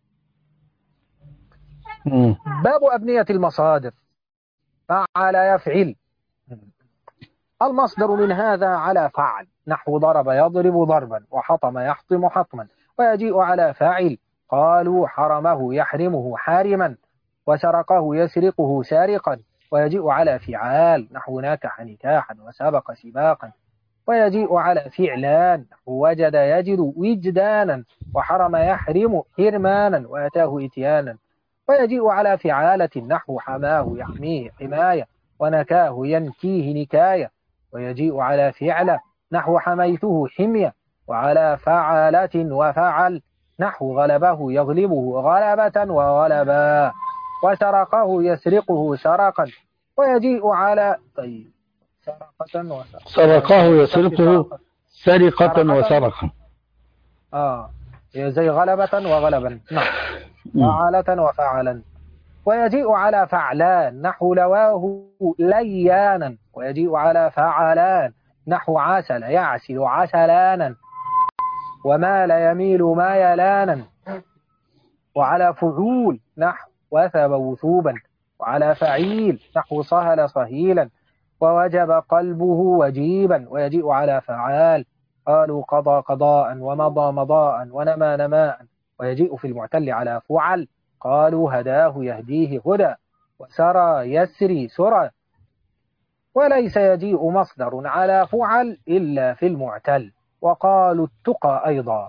مم. باب أبنية المصادر. فعل يفعل، المصدر من هذا على فعل، نحو ضرب يضرب ضربا، وحطم يحطم حطما. ويجيء على فاعل، قالوا حرمه يحرمه حارما، وسرقه يسرقه سارقا. ويجيء على فعال، نحو نكح نكاحا وسبق سباقا. ويجيء على فعلان، نحو وجد يجد وجدانا، وحرم يحرم حرمانا، وأتاه إتيانا. ويجيء على فعالة، نحو حماه يحميه حماية، ونكاه ينكيه نكاية. ويجيء على فعلة، نحو حميته حمية. وعلى فعالة وفعل، نحو غلبه يغلبه غلبة وغلبا، وسرقه يسرقه سرقا. ويجيء على طيب سرقة وسرقة، سرقه يسرقه سرقة سرقة وسرقة. آه هي زي غلبة وغلبا. نعم. مم. فعالة وفعلا. ويجيء على فعلان، نحو لواه ليانا. ويجيء على فعلان، نحو عسل يعسل عسلانا، ومال يميل مايلانا. وعلى فعول، نحو وثب وثوبا. وعلى فعيل، نحو صهل صهيلا، ووجب قلبه وجيبا. ويجيء على فعال، قالوا قضى قضاء، ومضى مضاء، ونمى نماء. ويجيء في المعتل على فعل، قالوا هداه يهديه هدى، وسرى يسري سرى. وليس يجيء مصدر على فعل إلا في المعتل. وقالوا التقى أيضا،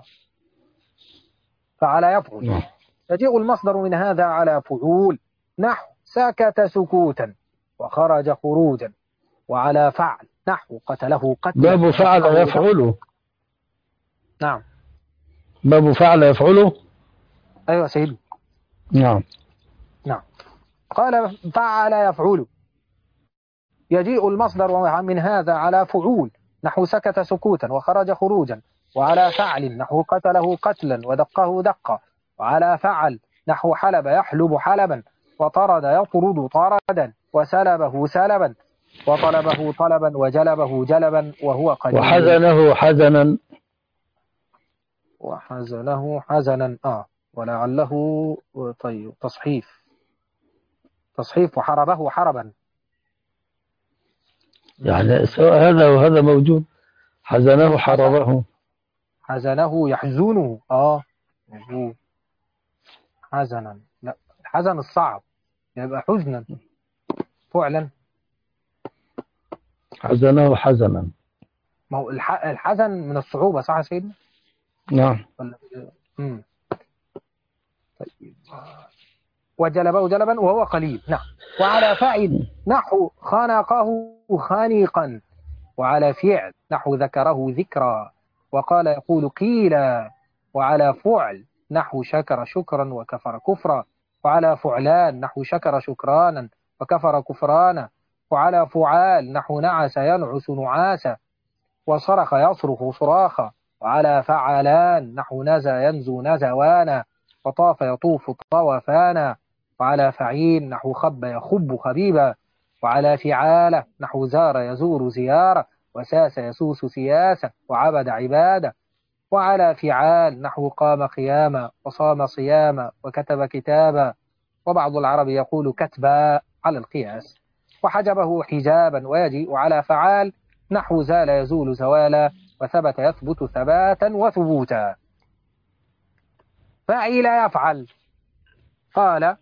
فعلى يفعل. نعم. يجيء المصدر من هذا على فعول، نحو سكت سكوتا، وخرج خروجا. وعلى فعل، نحو قتله قتلا، باب فعل ودقه دقا. يفعله. نعم. باب فعل يفعله. أيوة سيدي. نعم. نعم. قال فعل يفعل. يجيء المصدر من هذا على فعول، نحو سكت سكوتا، وخرج خروجا. وعلى فعل، نحو قتله قتلا، ودقه دقا. وعلى فعل، نحو حلب يحلب حلبا، وطرد يطرد طردا، وسلبه سلبا، وطلبه طلبا، وجلبه جلبا، وهو قليل. وحزنه حزنا. وحزنه حزنا. آه ولعله طيب تصحيف، تصحيف. وحربه حربا. يعني سواء هذا وهذا موجود. حزنه حزن حرره. حزنه يحزنه. آه موجود. حزنا، لا الحزن الصعب يبقى حزنا فعلا. حزنه حزنا. ما هو الح... الحزن من الصعوبة، صح يا سيدنا؟ نعم. ولا- مم. طيب. وجلبه جلبا وهو قليل. نعم. وعلى فاعل، نحو خنقه خانقا. وعلى فعل، نحو ذكره ذكرا. وقال يقول قيل. وعلى فعل، نحو شكر شكرا وكفر كفرا. وعلى فعلان، نحو شكر شكرانا وكفر كفرانا. وعلى فعال، نحو نعس ينعس نعاسا، وصرخ يصرخ صراخا. وعلى فعلان، نحو نزى ينزو نزوانا، وطاف يطوف طوفانا. وعلى فعيل، نحو خب يخب خبيبا. وعلى فعالة، نحو زار يزور زيارة، وساس يسوس سياسة، وعبد عبادة. وعلى فعال نحو قام قياما وصام صياما وكتب كتابا، وبعض العرب يقول كتبا على القياس، وحجبه حجابا. ويجيء على فعال نحو زال يزول زوالا وثبت يثبت ثباتا وثبوتا. فعل يفعل. قال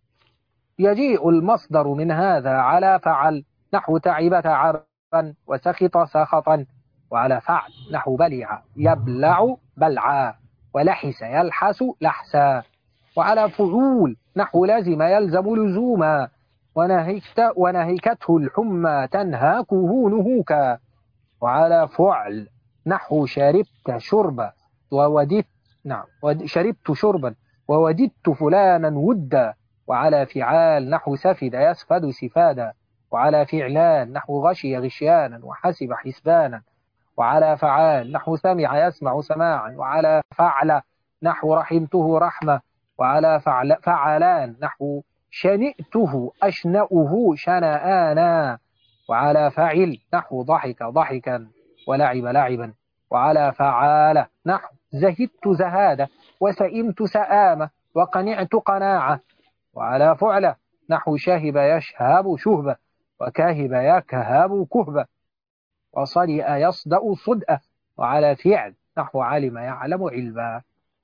يجيء المصدر من هذا على فعل نحو تعب تعبا وسخط سخطا، وعلى فعل نحو بلع يبلع بلعا ولحس يلحس لحسا، وعلى فعول نحو لزم يلزم لزوما ونهكت ونهكته الحمى تنهاكه نهوكا، وعلى فعل نحو شربت شربا ووددت نعم شربت شربا ووددت فلانا ودا، وعلى فعال نحو سفد يسفد سفادا، وعلى فعلان نحو غشي غشيانا وحسب حسبانا، وعلى فعال نحو سمع يسمع سماعا، وعلى فعل نحو رحمته رحمة، وعلى فعل فعلان نحو شنئته أشنأه شنآنا، وعلى فعل نحو ضحك ضحكا ولعب لعبا، وعلى فعال نحو زهدت زهادة وسئمت سآمة وقنعت قناعة، وعلى فعل نحو شهب يشهب شهبة وكاهب يكهب كهبة وصدئ يصدأ صدأ، وعلى فعل نحو علم يعلم علما.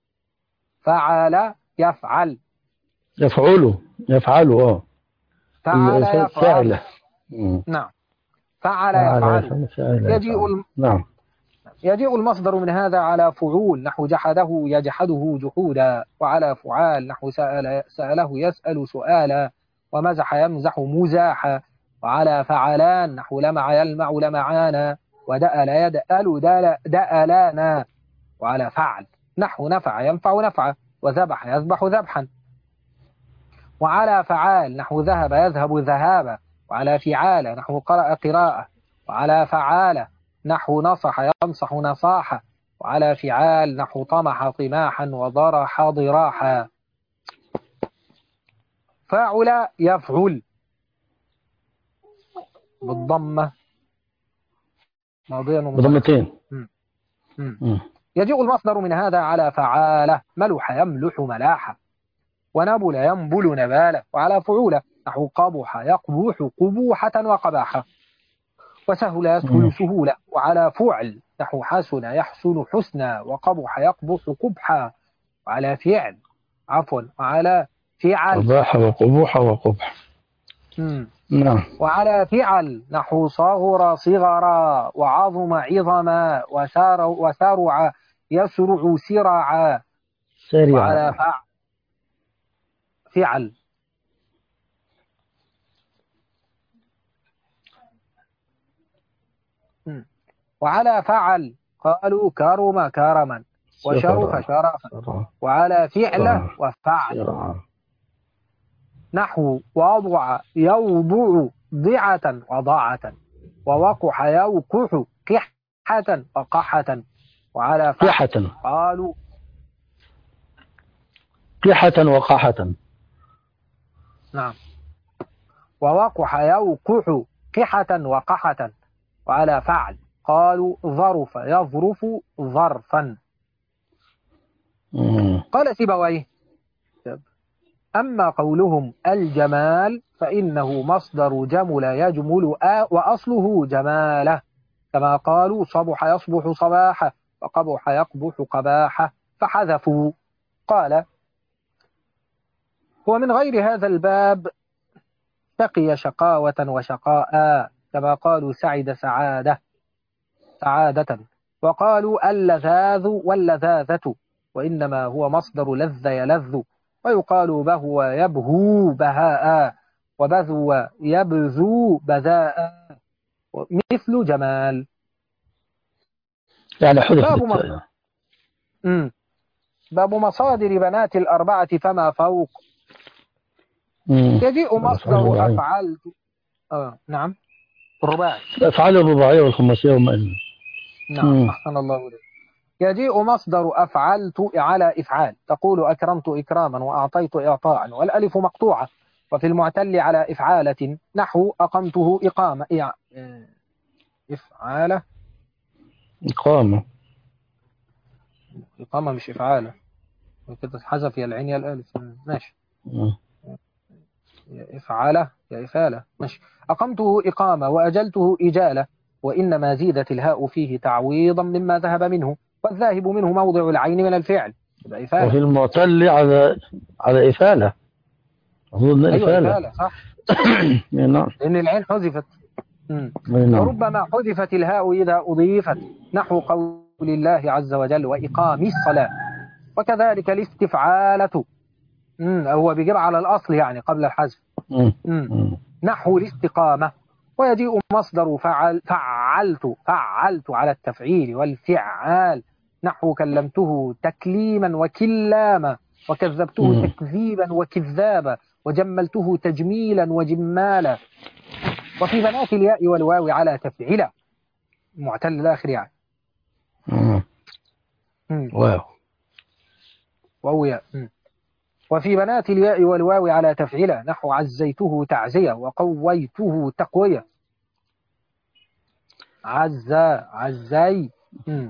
فعل يفعل يفعله يفعله اه فعل يفعل فعله. نعم فعل فعل يفعل. فعل يجيء الم... نعم يجيء المصدر من هذا على فعول نحو جحده يجحده جحودا، وعلى فعال نحو سأل سأله يسأل سؤالا ومزح يمزح مزاحا، وعلى فعلان نحو لمع يلمع لمعانا ودأل يدأل دأل دألانا، وعلى فعل نحو نفع ينفع نفعا وذبح يذبح ذبحا، وعلى فعال نحو ذهب يذهب ذهابا، وعلى فعال نحو قرأ قراءة، وعلى فعال نحو نصح ينصح نصاحا، وعلى فعال نحو طمح طماحا وضرح ضراحا. فاعل يفعل بالضمة ماضيا بضمتين. يجيء المصدر من هذا على فعالة ملح يملح ملاحة ونبل ينبل نبالة، وعلى فعولة نحو قبح يقبوح قبوحة وقباحة وسهل يسهل سهولة، وعلى فعل نحو حسن يحسن حسنا وقبح يقبح قبحا، وعلى فعل عفوا وعلى فعل قباح وقبوح وقبح. نعم. وعلى فعل نحو صغر صغرا وعظم عظما وسار وسرع يسرع سرعا، وعلى فعل فعل وعلى فعل قالوا كرم كرما وشرف شرفا، وعلى فعل وفعل نحو وضع يوضع ضعة وضاعة ووقح يوقح قحة وقحة، وعلى فعل قالوا قحة وقحة نعم ووقح يوقح قحة وقحة، وعلى فعل قالوا ظرف يظرف ظرفا. قال سيبويه أما قولهم الجمال فإنه مصدر جمل يجمل وأصله جماله، كما قالوا صبح يصبح صباحا وقبح يقبح قباحا فحذفوا. قال هو من غير هذا الباب شقي شقاوة وشقاء، كما قالوا سعد سعادة سعادة، وقالوا اللذاذ واللذاذة، وإنما هو مصدر لذ يلذ، ويقال بهو يبهو بهاء وبذو يبذو بذاء مثل جمال. يعني حذف باب, م... باب مصادر بنات الأربعة فما فوق. مم. يجيء مصدر أفعال آه. نعم الرباعي أفعال الرباعية والخماسية وما نعم أحسن الله إليك. يجيء مصدر أفعلت على إفعال، تقول أكرمت إكراما وأعطيت إعطاء والألف مقطوعة، وفي المعتل على إفعالة نحو أقمته إقامة إع... إفعالة إقامة إقامة مش إفعالة، كده حذف يا العين يا الألف. ماشي. مم. يا إفعالة يا إفالة. ماشي. أقمته إقامة وأجلته إجالة، وإنما زيدت الهاء فيه تعويضا مما ذهب منه، والذاهب منه موضع العين من الفعل، يبقى إفالة. وفي المعتل على على إفالة، أظن أيوة إفالة. إفالة صح. نعم. لأن العين حذفت. مم. نعم. وربما حذفت الهاء إذا أضيفت، نحو قول الله عز وجل وإقام الصلاة. وكذلك الاستفعالة. مم. هو بيجيب على الأصل يعني قبل الحذف. مم. مم. مم. نحو الاستقامة. ويجيء مصدر فعل فعلت فعلت على التفعيل والفعال، نحو كلمته تكليما وكلاما، وكذبته مم. تكذيبا وكذابا، وجملته تجميلا وجمالا. وفي بنات الياء والواو على تفعيلا، معتل الآخر يعني. مم. مم. واو. واو ياء. مم. وفي بنات الياء والواو على تفعيلا، نحو عزيته تعزية وقويته تقوية. عزا عزي. مم.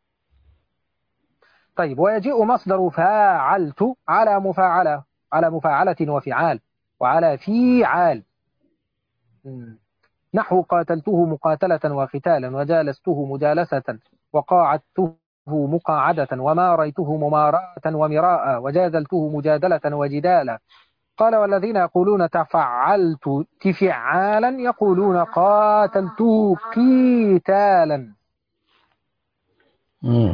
طيب. ويجيء مصدر فاعلت على مفاعلة على مفاعلة وفعال، وعلى فيعال. مم. نحو قاتلته مقاتلة وقتالا، وجالسته مجالسة، وقاعدته مقاعدة، وماريته مماراة ومراء، وجادلته مجادلة وجدالا. قال والذين يقولون تفعلت تفعالا يقولون قاتلته قتالا. مم.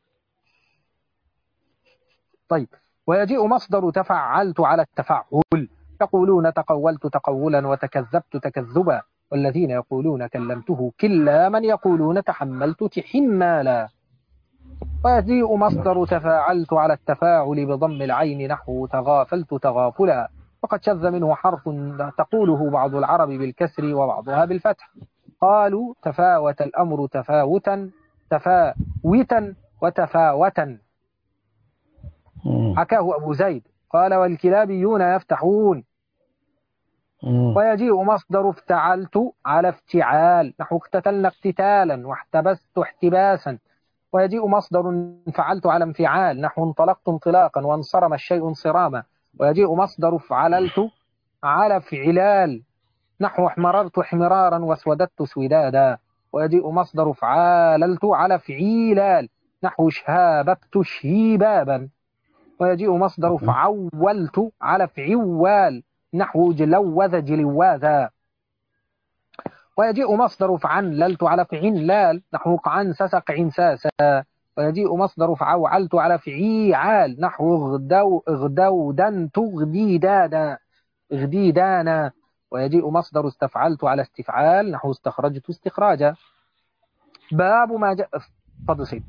طيب. ويجيء مصدر تفعلت على التفعل، يقولون تقولت تقولا وتكذبت تكذبا، والذين يقولون كلمته كلا من يقولون تحملت تحمالا. ويجيء مصدر تفاعلت على التفاعل بضم العين، نحو تغافلت تغافلا، وقد شذ منه حرف تقوله بعض العرب بالكسر وبعضها بالفتح. قالوا تفاوت الأمر تفاوتا تفاوتا وتفاوتا. مم. حكاه أبو زيد قال والكلابيون يفتحون. مم. ويجيء مصدر افتعلت على افتعال، نحو اقتتلنا اقتتالا واحتبست احتباسا. ويجيء مصدر فعلت على انفعال، نحو انطلقت انطلاقا وانصرم الشيء انصراما. ويجيء مصدر فعللت على فعلال، نحو احمررت احمرارا واسوددت سودادا. ويجيء مصدر فعاللت على فعيلال، نحو شهاببت شهيبابا. ويجيء مصدر فعولت على فعوال، نحو جلوذ جلواذا. ويجيء مصدر فعنللت على فعنلال، نحو قعنسس قعنساسا. ويجيء مصدر فعوعلت على فعيعال، نحو غدو غدودنت غديدانا غديدانا. ويجيء مصدر استفعلت على استفعال، نحو استخرجت استخراجا. باب ما جاء. فضل سيد.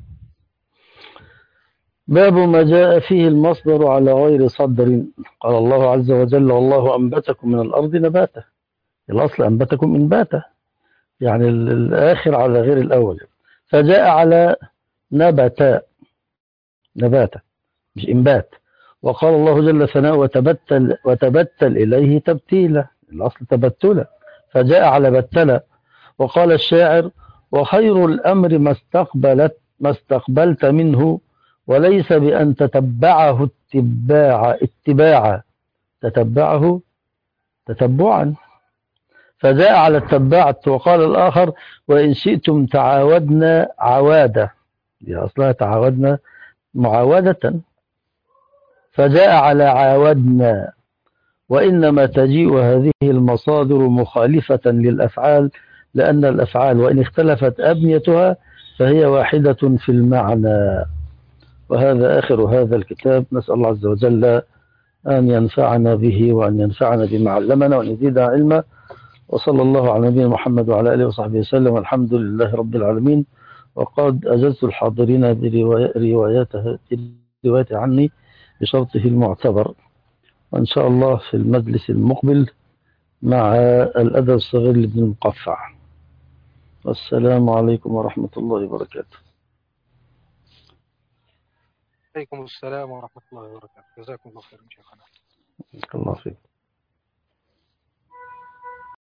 باب ما جاء فيه المصدر على غير صدر. قال الله عز وجل والله أنبتكم من الأرض نباتا. الأصل أنبتكم إنباتا، يعني ال- الآخر على غير الأول، فجاء على نبتا نباتا مش إنبات. وقال الله جل ثناؤه وتبتل, وتبتل إليه تبتيلا، الأصل تبتلا، فجاء على بتلا. وقال الشاعر وخير الأمر ما استقبلت ما استقبلت منه، وليس بأن تتبعه اتباعا اتباعا تتبعه تتبعا، فجاء على اتبعت. وقال الآخر وإن شئتم تعاودنا عوادة، دي أصلها تعاودنا معاودة، فجاء على عاودنا. وإنما تجيء هذه المصادر مخالفة للأفعال، لأن الأفعال وإن اختلفت أبنيتها فهي واحدة في المعنى. وهذا آخر هذا الكتاب، نسأل الله عز وجل أن ينفعنا به وأن ينفعنا بما علمنا وأن يزيدنا علما. وصلى الله على نبينا محمد وعلى آله وصحبه وسلم، والحمد لله رب العالمين. وقد أجزت الحاضرين برواياته الرواية عني بشرطه المعتبر، وإن شاء الله في المجلس المقبل مع الأدب الصغير لابن المقفع. والسلام عليكم ورحمة الله وبركاته. عليكم السلام ورحمة الله وبركاته. جزاكم الله خيرا شيخنا. الله فيك.